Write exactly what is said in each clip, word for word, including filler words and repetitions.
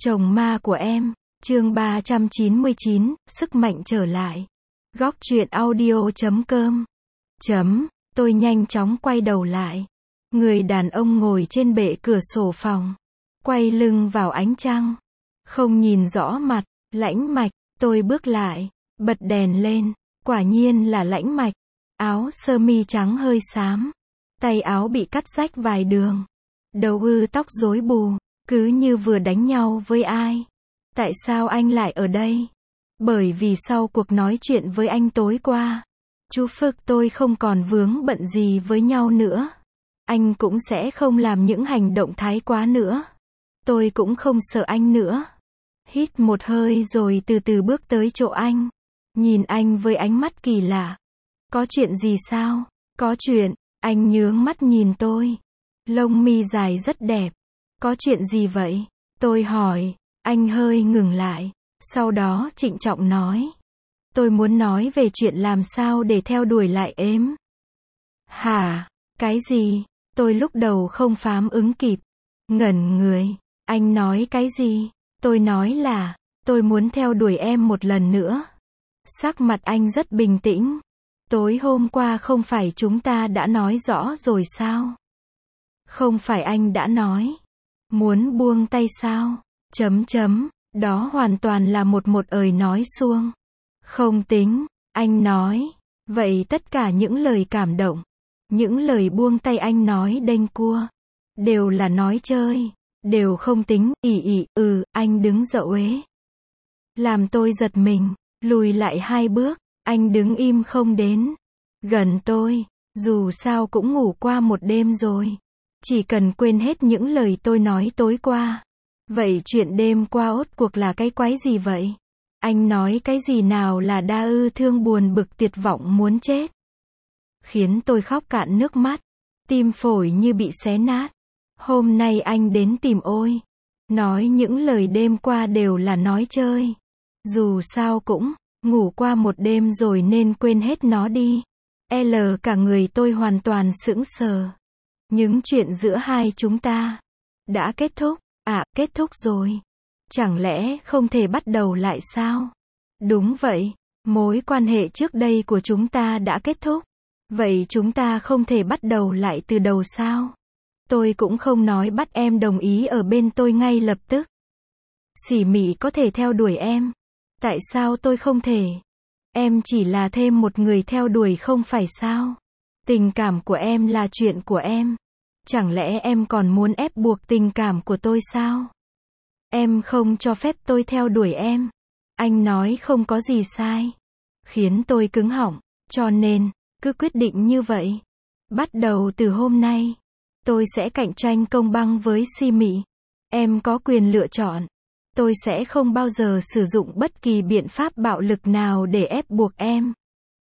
Chồng ma của em, chương ba trăm chín mươi chín, sức mạnh trở lại. Góc truyện audio chấm com. Chấm, tôi nhanh chóng quay đầu lại. Người đàn ông ngồi trên bệ cửa sổ phòng, quay lưng vào ánh trăng. Không nhìn rõ mặt, Lãnh Mạch, tôi bước lại, bật đèn lên, quả nhiên là Lãnh Mạch. Áo sơ mi trắng hơi xám, tay áo bị cắt rách vài đường. Đầu ư tóc rối bù, cứ như vừa đánh nhau với ai. Tại sao anh lại ở đây? Bởi vì sau cuộc nói chuyện với anh tối qua, chú Phước tôi không còn vướng bận gì với nhau nữa. Anh cũng sẽ không làm những hành động thái quá nữa. Tôi cũng không sợ anh nữa. Hít một hơi rồi từ từ bước tới chỗ anh. Nhìn anh với ánh mắt kỳ lạ. Có chuyện gì sao? Có chuyện, anh nhướng mắt nhìn tôi. Lông mi dài rất đẹp. Có chuyện gì vậy? Tôi hỏi, anh hơi ngừng lại. Sau đó trịnh trọng nói. Tôi muốn nói về chuyện làm sao để theo đuổi lại em. Hả? Cái gì? Tôi lúc đầu không phản ứng kịp. Ngẩn người. Anh nói cái gì? Tôi nói là, tôi muốn theo đuổi em một lần nữa. Sắc mặt anh rất bình tĩnh. Tối hôm qua không phải chúng ta đã nói rõ rồi sao? Không phải anh đã nói. Muốn buông tay sao? Chấm chấm, đó hoàn toàn là một một ời nói suông. Không tính, anh nói. Vậy tất cả những lời cảm động, những lời buông tay anh nói đênh cua, đều là nói chơi, đều không tính, ỉ ỉ, ừ, anh đứng dậu ế. Làm tôi giật mình, lùi lại hai bước, anh đứng im không đến. Gần tôi, dù sao cũng ngủ qua một đêm rồi. Chỉ cần quên hết những lời tôi nói tối qua. Vậy chuyện đêm qua ốt cuộc là cái quái gì vậy? Anh nói cái gì nào là đa ư thương buồn bực tuyệt vọng muốn chết? Khiến tôi khóc cạn nước mắt. Tim phổi như bị xé nát. Hôm nay anh đến tìm ôi. Nói những lời đêm qua đều là nói chơi. Dù sao cũng, ngủ qua một đêm rồi nên quên hết nó đi. L cả người tôi hoàn toàn sững sờ. Những chuyện giữa hai chúng ta đã kết thúc. À, kết thúc rồi. Chẳng lẽ không thể bắt đầu lại sao? Đúng vậy, mối quan hệ trước đây của chúng ta đã kết thúc. Vậy chúng ta không thể bắt đầu lại từ đầu sao? Tôi cũng không nói bắt em đồng ý ở bên tôi ngay lập tức. Xỉ mị có thể theo đuổi em. Tại sao tôi không thể? Em chỉ là thêm một người theo đuổi không phải sao? Tình cảm của em là chuyện của em. Chẳng lẽ em còn muốn ép buộc tình cảm của tôi sao? Em không cho phép tôi theo đuổi em. Anh nói không có gì sai. Khiến tôi cứng họng. Cho nên, cứ quyết định như vậy. Bắt đầu từ hôm nay, tôi sẽ cạnh tranh công bằng với Si Mị. Em có quyền lựa chọn. Tôi sẽ không bao giờ sử dụng bất kỳ biện pháp bạo lực nào để ép buộc em.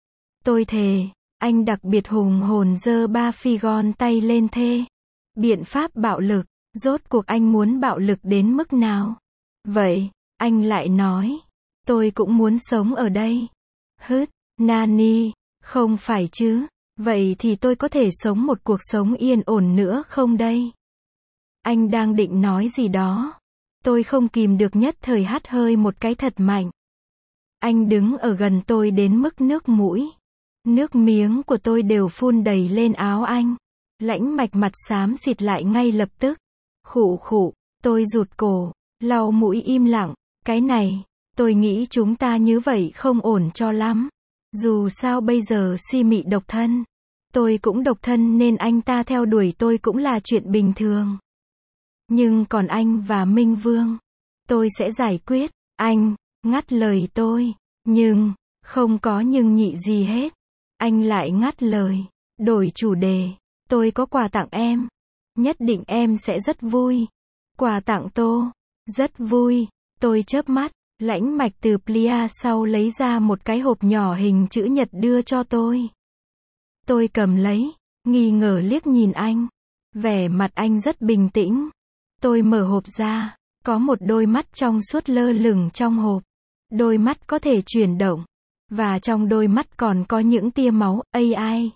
Tôi thề. Anh đặc biệt hùng hồn giơ ba phi gòn tay lên thê. Biện pháp bạo lực, rốt cuộc anh muốn bạo lực đến mức nào? Vậy, anh lại nói, tôi cũng muốn sống ở đây. Hứt, Nani, không phải chứ? Vậy thì tôi có thể sống một cuộc sống yên ổn nữa không đây? Anh đang định nói gì đó. Tôi không kìm được nhất thời hắt hơi một cái thật mạnh. Anh đứng ở gần tôi đến mức nước mũi. Nước miếng của tôi đều phun đầy lên áo anh. Lãnh Mạch mặt xám xịt lại ngay lập tức. Khụ khụ, tôi rụt cổ, lau mũi im lặng. Cái này, tôi nghĩ chúng ta như vậy không ổn cho lắm. Dù sao bây giờ Si Mị độc thân. Tôi cũng độc thân nên anh ta theo đuổi tôi cũng là chuyện bình thường. Nhưng còn anh và Minh Vương, tôi sẽ giải quyết. Anh, ngắt lời tôi. Nhưng, không có nhưng nhị gì hết. Anh lại ngắt lời, đổi chủ đề. Tôi có quà tặng em. Nhất định em sẽ rất vui. Quà tặng Tô. Rất vui. Tôi chớp mắt. Lãnh Mạch từ plia sau lấy ra một cái hộp nhỏ hình chữ nhật đưa cho tôi. Tôi cầm lấy, nghi ngờ liếc nhìn anh. Vẻ mặt anh rất bình tĩnh. Tôi mở hộp ra. Có một đôi mắt trong suốt lơ lửng trong hộp. Đôi mắt có thể chuyển động. Và trong đôi mắt còn có những tia máu, a i.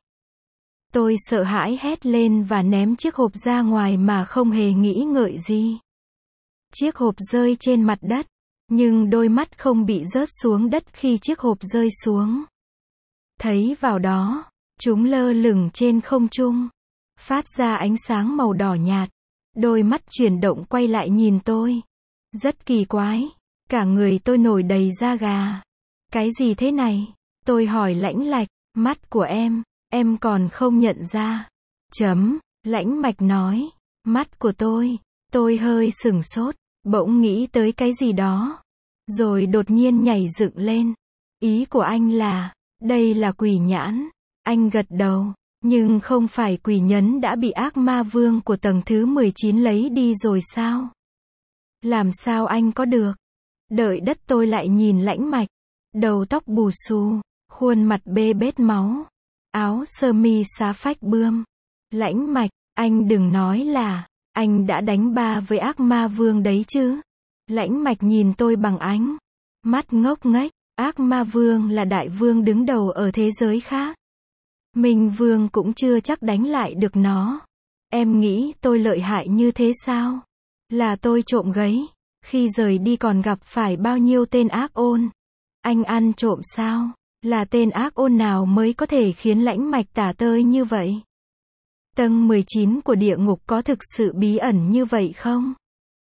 Tôi sợ hãi hét lên và ném chiếc hộp ra ngoài mà không hề nghĩ ngợi gì. Chiếc hộp rơi trên mặt đất, nhưng đôi mắt không bị rớt xuống đất khi chiếc hộp rơi xuống. Thấy vào đó, chúng lơ lửng trên không trung, phát ra ánh sáng màu đỏ nhạt. Đôi mắt chuyển động quay lại nhìn tôi. Rất kỳ quái, cả người tôi nổi đầy da gà. Cái gì thế này? Tôi hỏi Lãnh Lạch, mắt của em, em còn không nhận ra. Chấm, Lãnh Mạch nói, mắt của tôi. Tôi hơi sửng sốt, bỗng nghĩ tới cái gì đó. Rồi đột nhiên nhảy dựng lên. Ý của anh là, đây là quỷ nhãn. Anh gật đầu, nhưng không phải quỷ nhẫn đã bị ác ma vương của tầng thứ mười chín lấy đi rồi sao? Làm sao anh có được? Đợi đất tôi lại nhìn Lãnh Mạch. Đầu tóc bù xù, khuôn mặt bê bết máu. Áo sơ mi xá phách bươm. Lãnh Mạch, anh đừng nói là, anh đã đánh ba với ác ma vương đấy chứ? Lãnh Mạch nhìn tôi bằng ánh mắt ngốc nghếch. Ác ma vương là đại vương đứng đầu ở thế giới khác. Minh vương cũng chưa chắc đánh lại được nó. Em nghĩ tôi lợi hại như thế sao? Là tôi trộm gấy. Khi rời đi còn gặp phải bao nhiêu tên ác ôn. Anh ăn trộm sao? Là tên ác ôn nào mới có thể khiến Lãnh Mạch tả tơi như vậy? Tầng mười chín của địa ngục có thực sự bí ẩn như vậy không?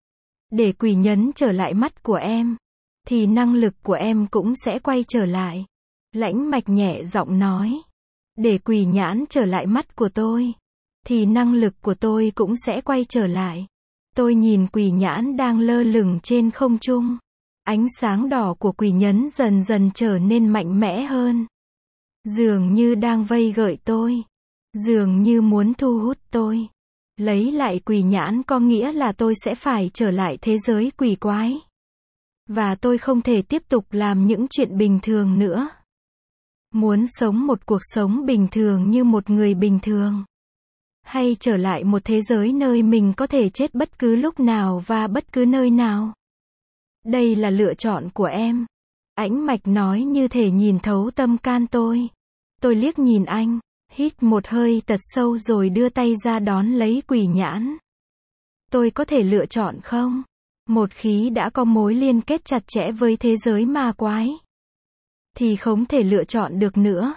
Để quỷ nhẫn trở lại mắt của em, thì năng lực của em cũng sẽ quay trở lại. Lãnh Mạch nhẹ giọng nói. Để quỷ nhãn trở lại mắt của tôi, thì năng lực của tôi cũng sẽ quay trở lại. Tôi nhìn quỷ nhãn đang lơ lửng trên không trung. Ánh sáng đỏ của quỷ nhẫn dần dần trở nên mạnh mẽ hơn. Dường như đang vây gợi tôi. Dường như muốn thu hút tôi. Lấy lại quỷ nhãn có nghĩa là tôi sẽ phải trở lại thế giới quỷ quái. Và tôi không thể tiếp tục làm những chuyện bình thường nữa. Muốn sống một cuộc sống bình thường như một người bình thường. Hay trở lại một thế giới nơi mình có thể chết bất cứ lúc nào và bất cứ nơi nào. Đây là lựa chọn của em. Lãnh Mạch nói như thể nhìn thấu tâm can tôi. Tôi liếc nhìn anh, hít một hơi thật sâu rồi đưa tay ra đón lấy quỷ nhãn. Tôi có thể lựa chọn không? Một khi đã có mối liên kết chặt chẽ với thế giới ma quái, thì không thể lựa chọn được nữa.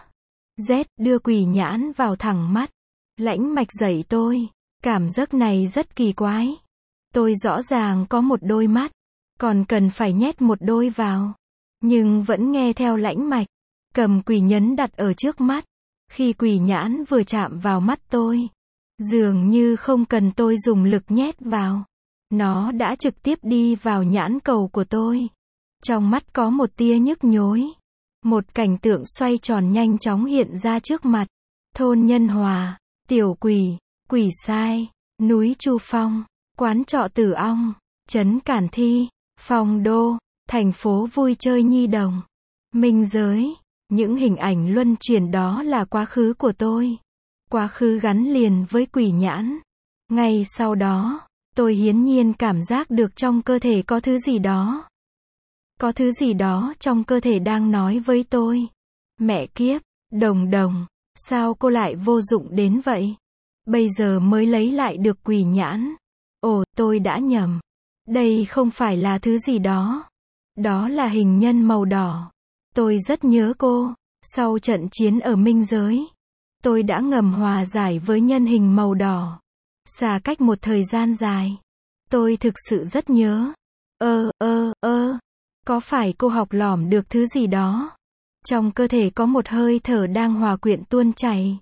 Z đưa quỷ nhãn vào thẳng mắt. Lãnh Mạch dạy tôi. Cảm giác này rất kỳ quái. Tôi rõ ràng có một đôi mắt, còn cần phải nhét một đôi vào. Nhưng vẫn nghe theo Lãnh Mạch. Cầm quỷ nhẫn đặt ở trước mắt. Khi quỷ nhãn vừa chạm vào mắt tôi, dường như không cần tôi dùng lực nhét vào. Nó đã trực tiếp đi vào nhãn cầu của tôi. Trong mắt có một tia nhức nhối. Một cảnh tượng xoay tròn nhanh chóng hiện ra trước mặt. Thôn Nhân Hòa, Tiểu Quỷ, Quỷ Sai, núi Chu Phong, quán trọ Tử Ong, trấn Cản Thi, Phong Đô, thành phố vui chơi nhi đồng, Minh Giới. Những hình ảnh luân chuyển đó là quá khứ của tôi. Quá khứ gắn liền với quỷ nhãn. Ngay sau đó, tôi hiển nhiên cảm giác được trong cơ thể có thứ gì đó. Có thứ gì đó trong cơ thể đang nói với tôi. Mẹ kiếp, Đồng Đồng, sao cô lại vô dụng đến vậy? Bây giờ mới lấy lại được quỷ nhãn. Ồ, tôi đã nhầm. Đây không phải là thứ gì đó. Đó là hình nhân màu đỏ. Tôi rất nhớ cô. Sau trận chiến ở Minh Giới, tôi đã ngầm hòa giải với nhân hình màu đỏ. Xa cách một thời gian dài. Tôi thực sự rất nhớ. Ơ, ơ, ơ. Có phải cô học lỏm được thứ gì đó? Trong cơ thể có một hơi thở đang hòa quyện tuôn chảy.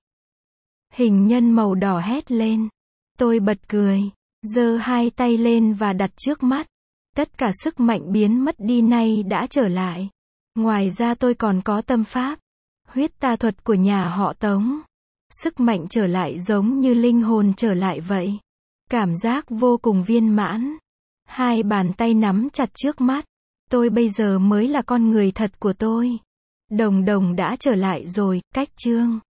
Hình nhân màu đỏ hét lên. Tôi bật cười. Giơ hai tay lên và đặt trước mắt. Tất cả sức mạnh biến mất đi nay đã trở lại. Ngoài ra tôi còn có tâm pháp. Huyết tà thuật của nhà họ Tống. Sức mạnh trở lại giống như linh hồn trở lại vậy. Cảm giác vô cùng viên mãn. Hai bàn tay nắm chặt trước mắt. Tôi bây giờ mới là con người thật của tôi. Đồng Đồng đã trở lại rồi, cách chương.